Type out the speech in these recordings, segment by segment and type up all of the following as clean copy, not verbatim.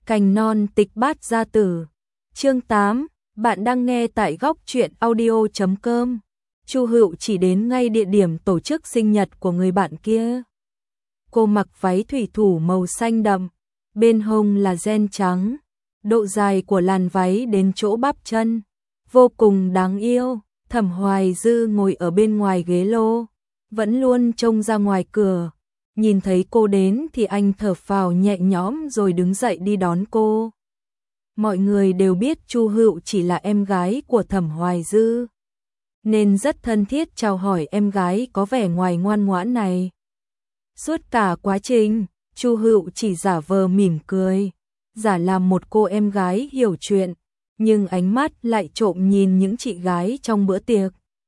Cành non tịch bát gia tử. Chương 8, bạn đang nghe tại góc truyện audio.com. Chu Hựu chỉ đến ngay địa điểm tổ chức sinh nhật của người bạn kia. Cô mặc váy thủy thủ màu xanh đậm, bên hông là ren trắng, độ dài của làn váy đến chỗ bắp chân, vô cùng đáng yêu. Thẩm Hoài Dư ngồi ở bên ngoài ghế lô, vẫn luôn trông ra ngoài cửa. Nhìn thấy cô đến thì anh thở phào nhẹ nhõm rồi đứng dậy đi đón cô. Mọi người đều biết Chu Hựu chỉ là em gái của Thẩm Hoài Dư, nên rất thân thiết chào hỏi em gái có vẻ ngoài ngoan ngoãn này. Suốt cả quá trình, Chu Hựu chỉ giả vờ mỉm cười, giả làm một cô em gái hiểu chuyện, nhưng ánh mắt lại trộm nhìn những chị gái trong bữa tiệc.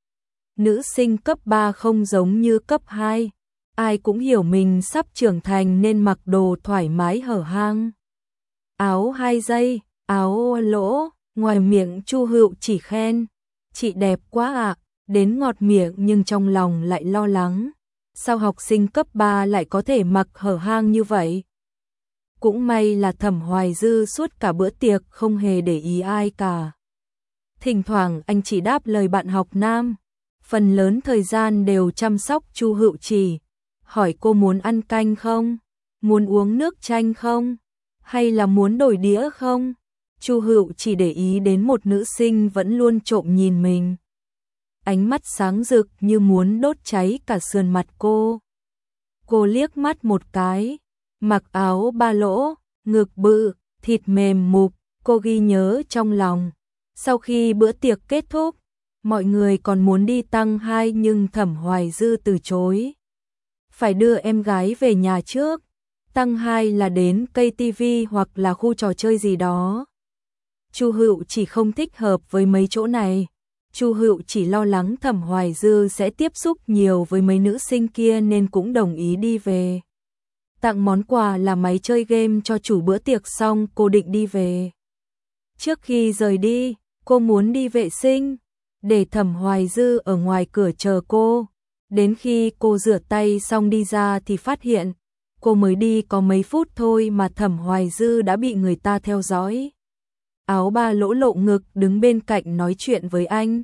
Nữ sinh cấp 3 không giống như cấp 2, ai cũng hiểu mình sắp trưởng thành nên mặc đồ thoải mái hở hang. Áo 2 dây, áo lỗ, ngoài miệng Chu Hựu chỉ khen, chị đẹp quá ạ, đến ngọt miệng nhưng trong lòng lại lo lắng. Sao học sinh cấp 3 lại có thể mặc hở hang như vậy? Cũng may là Thẩm Hoài Dư suốt cả bữa tiệc không hề để ý ai cả. Thỉnh thoảng anh chỉ đáp lời bạn học nam, phần lớn thời gian đều chăm sóc Chu Hựu chỉ, hỏi cô muốn ăn canh không, muốn uống nước chanh không, hay là muốn đổi đĩa không. Chu Hựu chỉ để ý đến một nữ sinh vẫn luôn trộm nhìn mình. Ánh mắt sáng rực như muốn đốt cháy cả sườn mặt cô. Cô liếc mắt một cái, mặc áo ba lỗ, ngực bự, thịt mềm mụp, cô ghi nhớ trong lòng. Sau khi bữa tiệc kết thúc, mọi người còn muốn đi tăng 2 nhưng Thẩm Hoài Dư từ chối. Phải đưa em gái về nhà trước, tăng 2 là đến cây tivi hoặc là khu trò chơi gì đó. Chu Hựu chỉ không thích hợp với mấy chỗ này. Chu Hựu chỉ lo lắng Thẩm Hoài Dư sẽ tiếp xúc nhiều với mấy nữ sinh kia nên cũng đồng ý đi về. Tặng món quà là máy chơi game cho chủ bữa tiệc xong cô định đi về. Trước khi rời đi, cô muốn đi vệ sinh, để Thẩm Hoài Dư ở ngoài cửa chờ cô. Đến khi cô rửa tay xong đi ra thì phát hiện, cô mới đi có mấy phút thôi mà Thẩm Hoài Dư đã bị người ta theo dõi. Áo ba lỗ lộ ngực đứng bên cạnh nói chuyện với anh.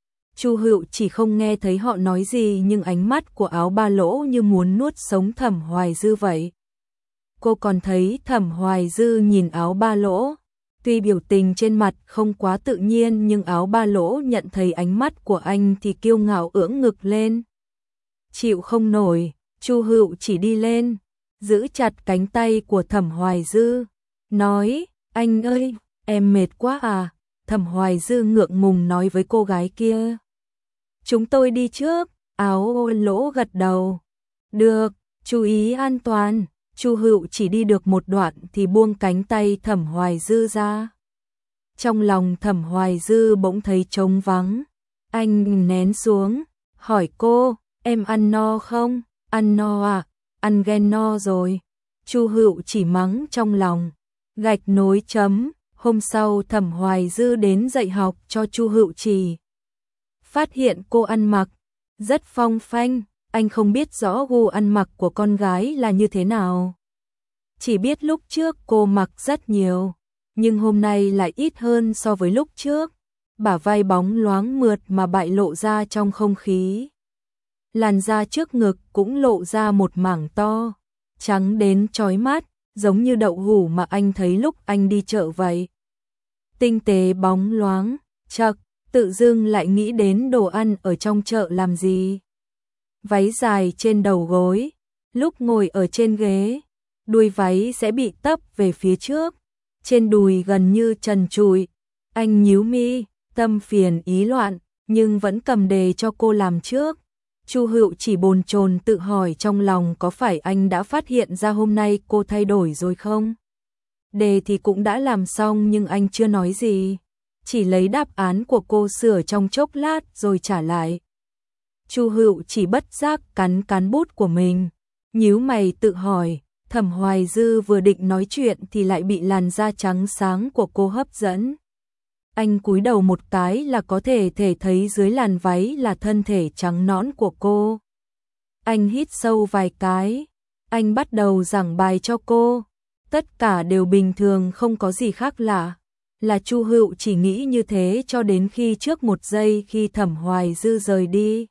Chu Hựu chỉ không nghe thấy họ nói gì nhưng ánh mắt của áo ba lỗ như muốn nuốt sống Thẩm Hoài Dư vậy. Cô còn thấy Thẩm Hoài Dư nhìn áo ba lỗ. Tuy biểu tình trên mặt không quá tự nhiên nhưng áo ba lỗ nhận thấy ánh mắt của anh thì kiêu ngạo ưỡn ngực lên. Chịu không nổi, Chu Hựu chỉ đi lên, giữ chặt cánh tay của Thẩm Hoài Dư, nói, anh ơi, em mệt quá à. Thẩm Hoài Dư ngượng ngùng nói với cô gái kia. Chúng tôi đi trước, áo lỗ gật đầu. Được, chú ý an toàn. Chu Hựu chỉ đi được một đoạn thì buông cánh tay Thẩm Hoài Dư ra. Trong lòng Thẩm Hoài Dư bỗng thấy trống vắng. Anh nén xuống, hỏi cô, em ăn no không? Ăn no à? Ăn ghen no rồi. Chu Hựu chỉ mắng trong lòng. Gạch nối chấm. Hôm sau Thẩm Hoài Dư đến dạy học cho Chu Hựu chỉ. Phát hiện cô ăn mặc rất phong phanh, anh không biết rõ gu ăn mặc của con gái là như thế nào. Chỉ biết lúc trước cô mặc rất nhiều, nhưng hôm nay lại ít hơn so với lúc trước. Bả vai bóng loáng mượt mà bại lộ ra trong không khí. Làn da trước ngực cũng lộ ra một mảng to, trắng đến chói mắt, giống như đậu hũ mà anh thấy lúc anh đi chợ vậy. Tinh tế bóng loáng, chậc, tự dưng lại nghĩ đến đồ ăn ở trong chợ làm gì. Váy dài trên đầu gối, lúc ngồi ở trên ghế, đuôi váy sẽ bị tấp về phía trước, trên đùi gần như trần trụi. Anh nhíu mi, tâm phiền ý loạn, nhưng vẫn cầm đề cho cô làm trước. Chu Hựu chỉ bồn chồn tự hỏi trong lòng có phải anh đã phát hiện ra hôm nay cô thay đổi rồi không? Đề thì cũng đã làm xong nhưng anh chưa nói gì, chỉ lấy đáp án của cô sửa trong chốc lát rồi trả lại. Chu Hựu chỉ bất giác cắn bút của mình, nhíu mày tự hỏi, Thẩm Hoài Dư vừa định nói chuyện thì lại bị làn da trắng sáng của cô hấp dẫn. Anh cúi đầu một cái là có thể thấy dưới làn váy là thân thể trắng nõn của cô. Anh hít sâu vài cái, anh bắt đầu giảng bài cho cô. Tất cả đều bình thường, không có gì khác lạ. Là Chu Hựu chỉ nghĩ như thế cho đến khi trước một giây khi Thẩm Hoài Dư rời đi.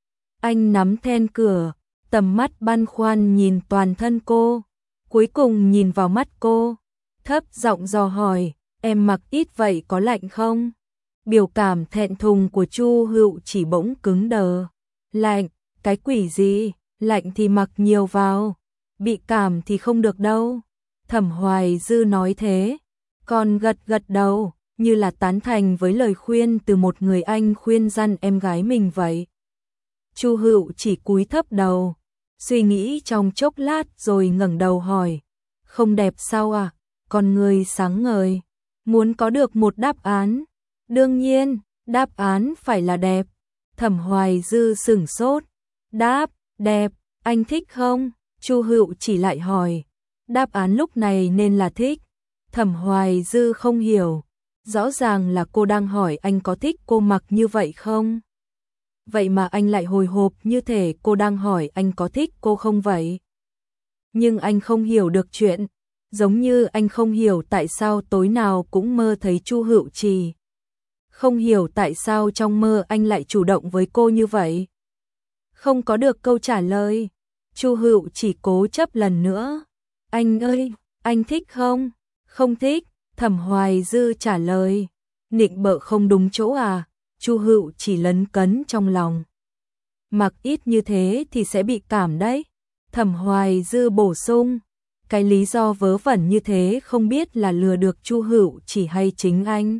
Anh nắm then cửa, tầm mắt băn khoăn nhìn toàn thân cô, cuối cùng nhìn vào mắt cô, thấp giọng dò hỏi, em mặc ít vậy có lạnh không? Biểu cảm thẹn thùng của Chu Hựu chỉ bỗng cứng đờ. Lạnh, cái quỷ gì, lạnh thì mặc nhiều vào, bị cảm thì không được đâu. Thẩm Hoài Dư nói thế, còn gật gật đầu, như là tán thành với lời khuyên từ một người anh khuyên răn em gái mình vậy. Chu Hựu chỉ cúi thấp đầu, suy nghĩ trong chốc lát rồi ngẩng đầu hỏi, không đẹp sao à? Con người sáng ngời, muốn có được một đáp án. Đương nhiên, đáp án phải là đẹp. Thẩm Hoài Dư sửng sốt, đáp, đẹp, anh thích không? Chu Hựu chỉ lại hỏi, đáp án lúc này nên là thích. Thẩm Hoài Dư không hiểu, rõ ràng là cô đang hỏi anh có thích cô mặc như vậy không? Vậy mà anh lại hồi hộp như thể cô đang hỏi anh có thích cô không vậy? Nhưng anh không hiểu được chuyện, giống như anh không hiểu tại sao tối nào cũng mơ thấy Chu Hựu Trì. Không hiểu tại sao trong mơ anh lại chủ động với cô như vậy. Không có được câu trả lời, Chu Hựu chỉ cố chấp lần nữa. Anh ơi, anh thích không? Không thích, Thẩm Hoài Dư trả lời. Nịnh bợ không đúng chỗ à? Chu Hựu chỉ lấn cấn trong lòng. Mặc ít như thế thì sẽ bị cảm đấy. Thẩm Hoài Dư bổ sung. Cái lý do vớ vẩn như thế không biết là lừa được Chu Hựu chỉ hay chính anh.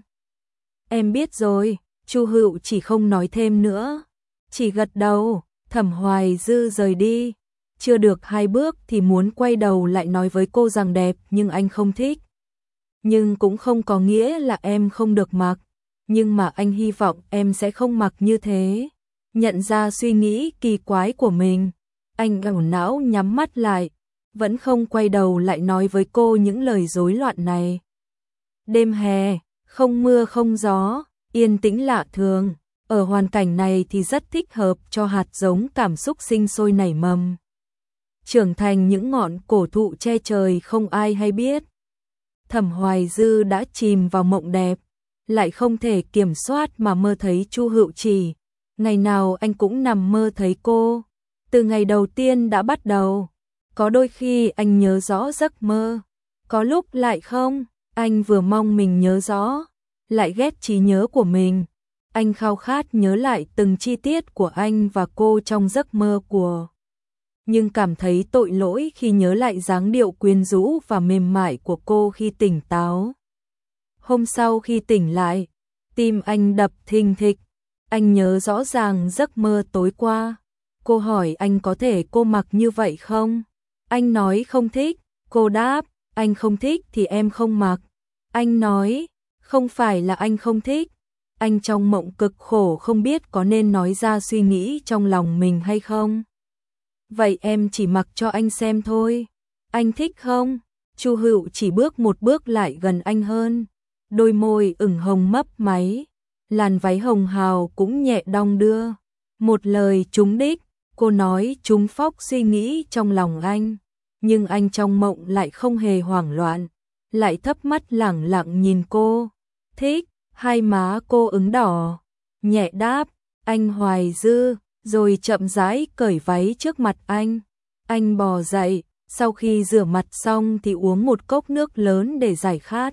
Em biết rồi, Chu Hựu chỉ không nói thêm nữa. Chỉ gật đầu, Thẩm Hoài Dư rời đi. Chưa được 2 bước thì muốn quay đầu lại nói với cô rằng đẹp nhưng anh không thích. Nhưng cũng không có nghĩa là em không được mặc. Nhưng mà anh hy vọng em sẽ không mặc như thế. Nhận ra suy nghĩ kỳ quái của mình, anh ảo não nhắm mắt lại, vẫn không quay đầu lại nói với cô những lời rối loạn này. Đêm hè, không mưa không gió, yên tĩnh lạ thường, ở hoàn cảnh này thì rất thích hợp cho hạt giống cảm xúc sinh sôi nảy mầm. Trưởng thành những ngọn cổ thụ che trời không ai hay biết. Thẩm Hoài Dư đã chìm vào mộng đẹp, lại không thể kiểm soát mà mơ thấy Chu Hựu Trì. Ngày nào anh cũng nằm mơ thấy cô. Từ ngày đầu tiên đã bắt đầu, có đôi khi anh nhớ rõ giấc mơ, có lúc lại không. Anh vừa mong mình nhớ rõ, lại ghét trí nhớ của mình. Anh khao khát nhớ lại từng chi tiết của anh và cô trong giấc mơ của. Nhưng cảm thấy tội lỗi khi nhớ lại dáng điệu quyến rũ và mềm mại của cô khi tỉnh táo. Hôm sau khi tỉnh lại, tim anh đập thình thịch. Anh nhớ rõ ràng giấc mơ tối qua. Cô hỏi anh có thể cô mặc như vậy không? Anh nói không thích. Cô đáp, anh không thích thì em không mặc. Anh nói, không phải là anh không thích. Anh trong mộng cực khổ không biết có nên nói ra suy nghĩ trong lòng mình hay không. Vậy em chỉ mặc cho anh xem thôi. Anh thích không? Chu Hựu chỉ bước một bước lại gần anh hơn. Đôi môi ửng hồng mấp máy. Làn váy hồng hào cũng nhẹ đong đưa. Một lời trúng đích, cô nói trúng phóc suy nghĩ trong lòng anh. Nhưng anh trong mộng lại không hề hoảng loạn, lại thấp mắt lẳng lặng nhìn cô. Thích, hai má cô ửng đỏ. Nhẹ đáp, anh Hoài Dư, rồi chậm rãi cởi váy trước mặt anh. Anh bò dậy, sau khi rửa mặt xong thì uống một cốc nước lớn để giải khát.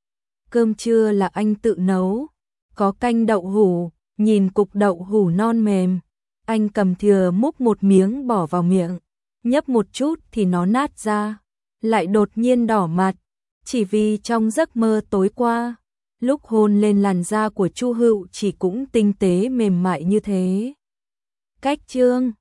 Cơm trưa là anh tự nấu, có canh đậu hũ, nhìn cục đậu hũ non mềm. Anh cầm thìa múc một miếng bỏ vào miệng, nhấp một chút thì nó nát ra, lại đột nhiên đỏ mặt, chỉ vì trong giấc mơ tối qua, lúc hôn lên làn da của Chu Hựu chỉ cũng tinh tế mềm mại như thế. Cách chương